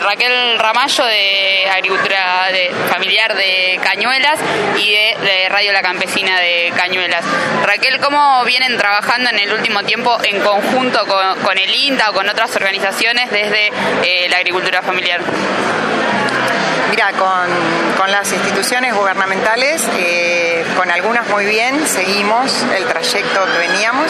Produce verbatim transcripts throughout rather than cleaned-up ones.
Raquel Ramallo, de Agricultura de, Familiar de Cañuelas, y de, de Radio La Campesina de Cañuelas. Raquel, ¿cómo vienen trabajando en el último tiempo en conjunto con, con el INTA o con otras organizaciones desde eh, la agricultura familiar? Mira, con, con las instituciones gubernamentales, eh, con algunas muy bien, seguimos el trayecto que veníamos.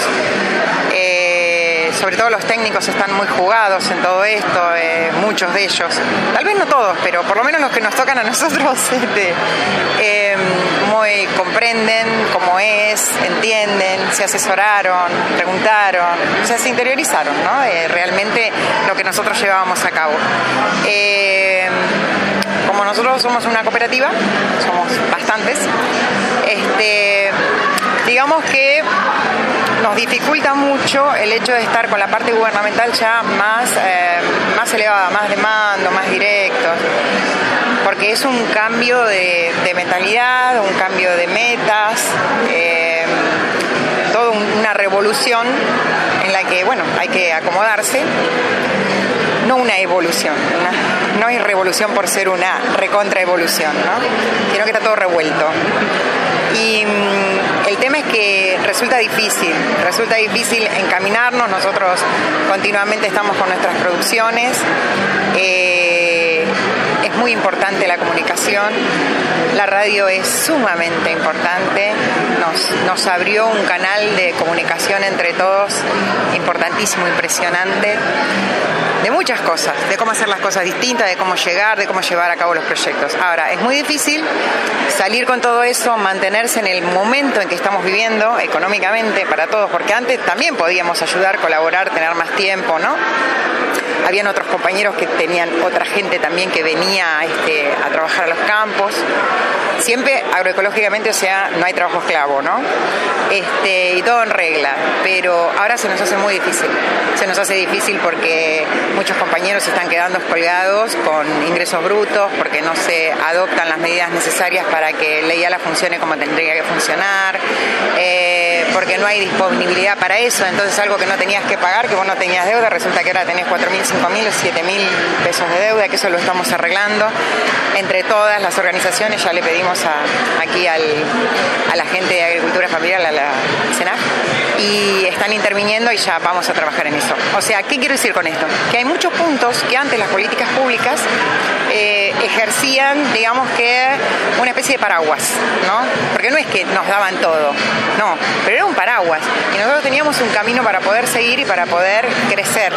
Eh, sobre todo los técnicos están muy jugados en todo esto, eh, muchos de ellos, tal vez no todos, pero por lo menos los que nos tocan a nosotros, este, eh, muy comprenden cómo es, entienden, se asesoraron, preguntaron, o sea, se interiorizaron, ¿no? Eh, realmente lo que nosotros llevábamos a cabo. Eh, Como nosotros somos una cooperativa, somos bastantes, este, digamos que nos dificulta mucho el hecho de estar con la parte gubernamental ya más, eh, más elevada, más de mando, más directo, porque es un cambio de, de mentalidad, un cambio de metas, eh, toda una revolución en la que, bueno, hay que acomodarse. No una evolución, una, no hay revolución por ser una recontraevolución, ¿no? Sino que está todo revuelto. Y mmm, el tema es que resulta difícil, resulta difícil encaminarnos. Nosotros continuamente estamos con nuestras producciones. Eh, es muy importante la comunicación. La radio es sumamente importante. Nos, nos abrió un canal de comunicación entre todos importantísimo, impresionante. De muchas cosas, de cómo hacer las cosas distintas, de cómo llegar, de cómo llevar a cabo los proyectos. Ahora, es muy difícil salir con todo eso, mantenerse en el momento en que estamos viviendo económicamente para todos, porque antes también podíamos ayudar, colaborar, tener más tiempo, ¿no? Habían otros compañeros que tenían otra gente también que venía este, a trabajar a los campos. Siempre agroecológicamente, o sea, no hay trabajo esclavo, ¿no? Este, y todo en regla, pero ahora se nos hace muy difícil. Se nos hace difícil porque muchos compañeros se están quedando colgados con ingresos brutos, porque no se adoptan las medidas necesarias para que la IALA funcione como tendría que funcionar, eh, porque no hay disponibilidad para eso. Entonces algo que no tenías que pagar, que vos no tenías deuda, resulta que ahora tenés cuatro mil, cinco mil o siete mil pesos de deuda, que eso lo estamos arreglando. Entre todas las organizaciones ya le pedimos a, aquí al, a la gente de Agricultura Familiar, a la SENAF, y están interviniendo y ya vamos a trabajar en eso. O sea, ¿qué quiero decir con esto? Que hay muchos puntos que antes las políticas públicas eh, ejercían, digamos que, una especie de paraguas, ¿no? Porque no es que nos daban todo, no, pero era un paraguas. Y nosotros teníamos un camino para poder seguir y para poder crecer.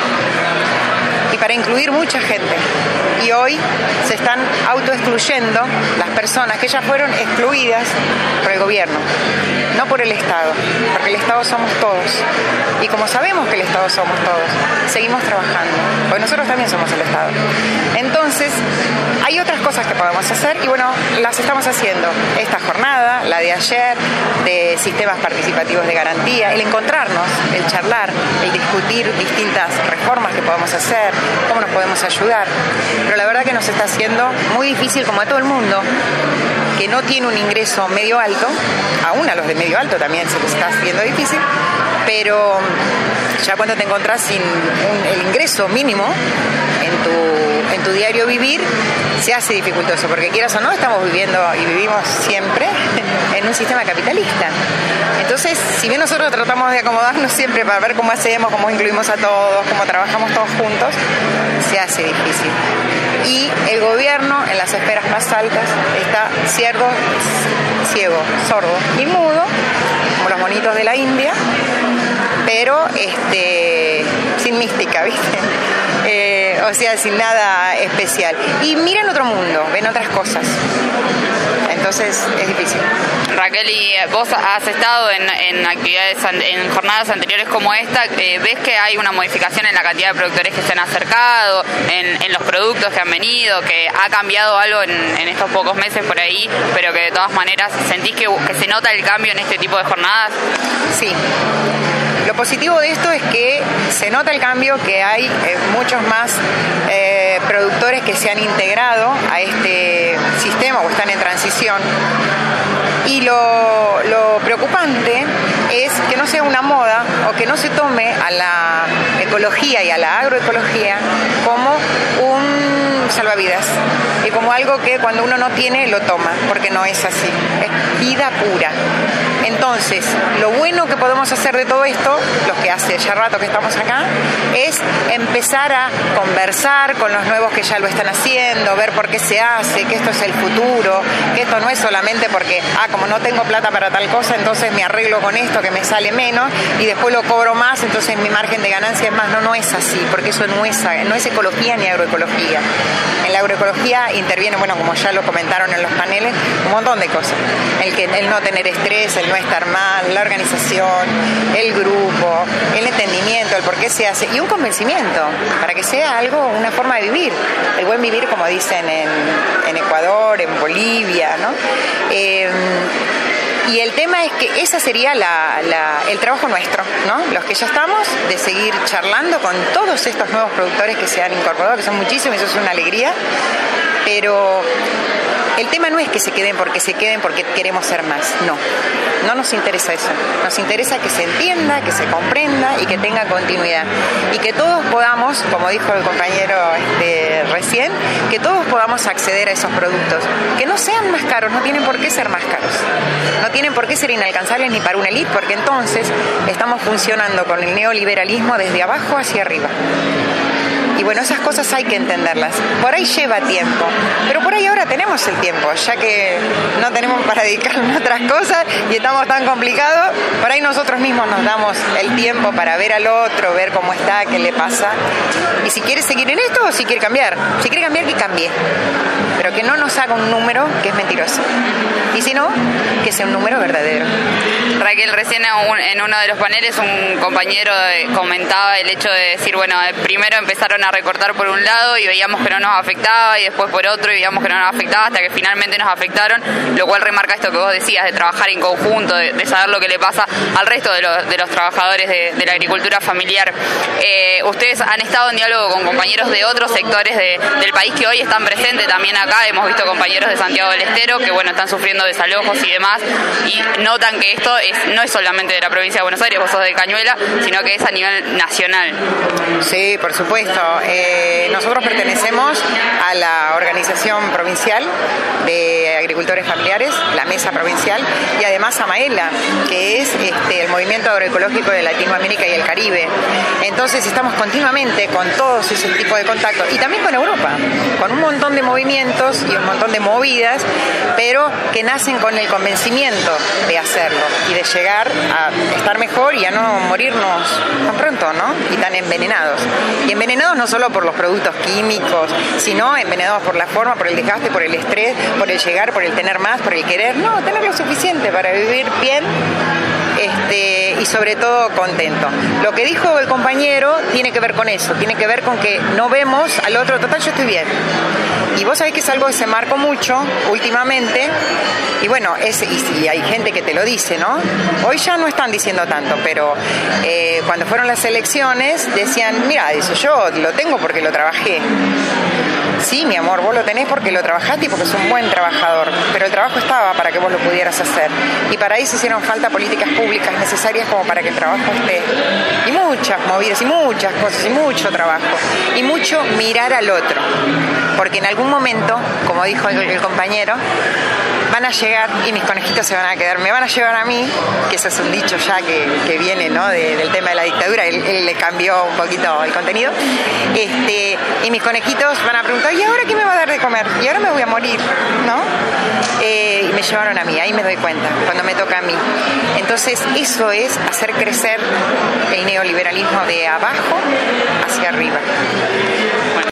Y para incluir mucha gente. Y hoy se están autoexcluyendo las personas que ya fueron excluidas por el gobierno, no por el Estado, porque el Estado somos todos. Y como sabemos que el Estado somos todos, seguimos trabajando, porque nosotros también somos el Estado. Entonces, hay otras cosas que podemos hacer y bueno, las estamos haciendo. Esta jornada, la de ayer, de sistemas participativos de garantía, el encontrarnos, el charlar, el discutir distintas reformas que podemos hacer, cómo nos podemos ayudar. Pero la verdad que nos está haciendo muy difícil, como a todo el mundo, que no tiene un ingreso medio alto, aún a los de medio alto también se les está haciendo difícil, pero ya cuando te encontrás sin un, el ingreso mínimo en tu, en tu diario vivir, se hace dificultoso, porque quieras o no, estamos viviendo y vivimos siempre en un sistema capitalista. Entonces, si bien nosotros tratamos de acomodarnos siempre para ver cómo hacemos, cómo incluimos a todos, cómo trabajamos todos juntos, se hace difícil. Y el gobierno, en las esferas más altas, está ciego, ciego, sordo y mudo, como los monitos de la India, pero este, sin mística, ¿viste? Eh, o sea, sin nada especial. Y miran otro mundo, ven otras cosas. Entonces es difícil. Raquel, y vos has estado en, en actividades, en jornadas anteriores como esta, eh, ¿ves que hay una modificación en la cantidad de productores que se han acercado, en, en los productos que han venido, que ha cambiado algo en, en estos pocos meses por ahí, pero que de todas maneras sentís que, que se nota el cambio en este tipo de jornadas? Sí. Lo positivo de esto es que se nota el cambio, que hay eh, muchos más eh, productores que se han integrado a este sistema o están en transición. Y lo, lo preocupante es que no sea una moda o que no se tome a la ecología y a la agroecología como un salvavidas y como algo que cuando uno no tiene lo toma, porque no es así, es vida pura. Entonces, lo bueno que podemos hacer de todo esto, los que hace ya rato que estamos acá, es empezar a conversar con los nuevos que ya lo están haciendo, ver por qué se hace, que esto es el futuro, que esto no es solamente porque, ah, como no tengo plata para tal cosa, entonces me arreglo con esto que me sale menos y después lo cobro más, entonces mi margen de ganancia es más. No, no es así, porque eso no es, no es ecología ni agroecología. En la agroecología interviene, bueno, como ya lo comentaron en los paneles, un montón de cosas. El, que, el no tener estrés, el no estar mal, la organización, el grupo, el entendimiento, el por qué se hace, y un convencimiento, para que sea algo, una forma de vivir. El buen vivir, como dicen en, en Ecuador, en Bolivia, ¿no? Eh, Y el tema es que ese sería la, la, el trabajo nuestro, ¿no? Los que ya estamos, de seguir charlando con todos estos nuevos productores que se han incorporado, que son muchísimos, eso es una alegría, pero el tema no es que se queden porque se queden porque queremos ser más, no, no nos interesa eso, nos interesa que se entienda, que se comprenda y que tenga continuidad y que todos podamos, como dijo el compañero este, recién, que todos podamos acceder a esos productos, que no sean más caros, no tienen por qué ser más caros, no tienen por qué ser inalcanzables ni para una élite, porque entonces estamos funcionando con el neoliberalismo desde abajo hacia arriba. Y bueno, esas cosas hay que entenderlas. Por ahí lleva tiempo, pero por ahí ahora tenemos el tiempo, ya que no tenemos para dedicarnos a otras cosas y estamos tan complicados, por ahí nosotros mismos nos damos el tiempo para ver al otro, ver cómo está, qué le pasa. Y si quiere seguir en esto o si quiere cambiar. Si quiere cambiar, que cambie. Pero que no nos haga un número que es mentiroso. Y si no, que sea un número verdadero. Raquel, recién en uno de los paneles un compañero comentaba el hecho de decir, bueno, primero empezaron a recortar por un lado y veíamos que no nos afectaba y después por otro y veíamos que no nos afectaba hasta que finalmente nos afectaron, lo cual remarca esto que vos decías, de trabajar en conjunto, de, de saber lo que le pasa al resto de, lo, de los trabajadores de, de la agricultura familiar. Eh, ustedes han estado en diálogo con compañeros de otros sectores de, del país que hoy están presentes también acá, hemos visto compañeros de Santiago del Estero que bueno, están sufriendo desalojos y demás y notan que esto es, no es solamente de la provincia de Buenos Aires, vos sos de Cañuela, sino que es a nivel nacional. Sí, por supuesto. Eh, nosotros pertenecemos a la organización provincial de agricultores familiares, la Mesa Provincial, y además a MAELA, que es este, el Movimiento Agroecológico de Latinoamérica y el Caribe. Entonces estamos continuamente con todos esos tipos de contactos, y también con Europa, con un montón de movimientos y un montón de movidas, pero que nacen con el convencimiento de hacerlo y de llegar a estar mejor y a no morirnos tan pronto, ¿no? Y tan envenenados. Y envenenados no solo por los productos químicos, sino envenenados por la forma, por el desgaste, por el estrés, por el llegar, por el tener más, por el querer. No, tener lo suficiente para vivir bien este, y sobre todo contento. Lo que dijo el compañero tiene que ver con eso, tiene que ver con que no vemos al otro, total, yo estoy bien. Y vos sabés que es algo que se marcó mucho últimamente, y bueno, es, y, y hay gente que te lo dice, ¿no? Hoy ya no están diciendo tanto, pero eh, cuando fueron las elecciones decían, mira, dice, yo lo tengo porque lo trabajé. Sí, mi amor, vos lo tenés porque lo trabajaste y porque sos un buen trabajador, pero el trabajo estaba para que vos lo pudieras hacer. Y para eso hicieron falta políticas públicas necesarias como para que el trabajo esté. Y muchas movidas, y muchas cosas, y mucho trabajo. Y mucho mirar al otro. Porque en algún momento, como dijo el, el compañero, van a llegar y mis conejitos se van a quedar, me van a llevar a mí, que eso es un dicho ya que, que viene, ¿no? de, del tema de la dictadura, él, él le cambió un poquito el contenido, este, y mis conejitos van a preguntar, ¿y ahora qué me va a dar de comer? Y ahora me voy a morir, ¿no? Eh, y me llevaron a mí, ahí me doy cuenta, cuando me toca a mí. Entonces eso es hacer crecer el neoliberalismo de abajo hacia arriba.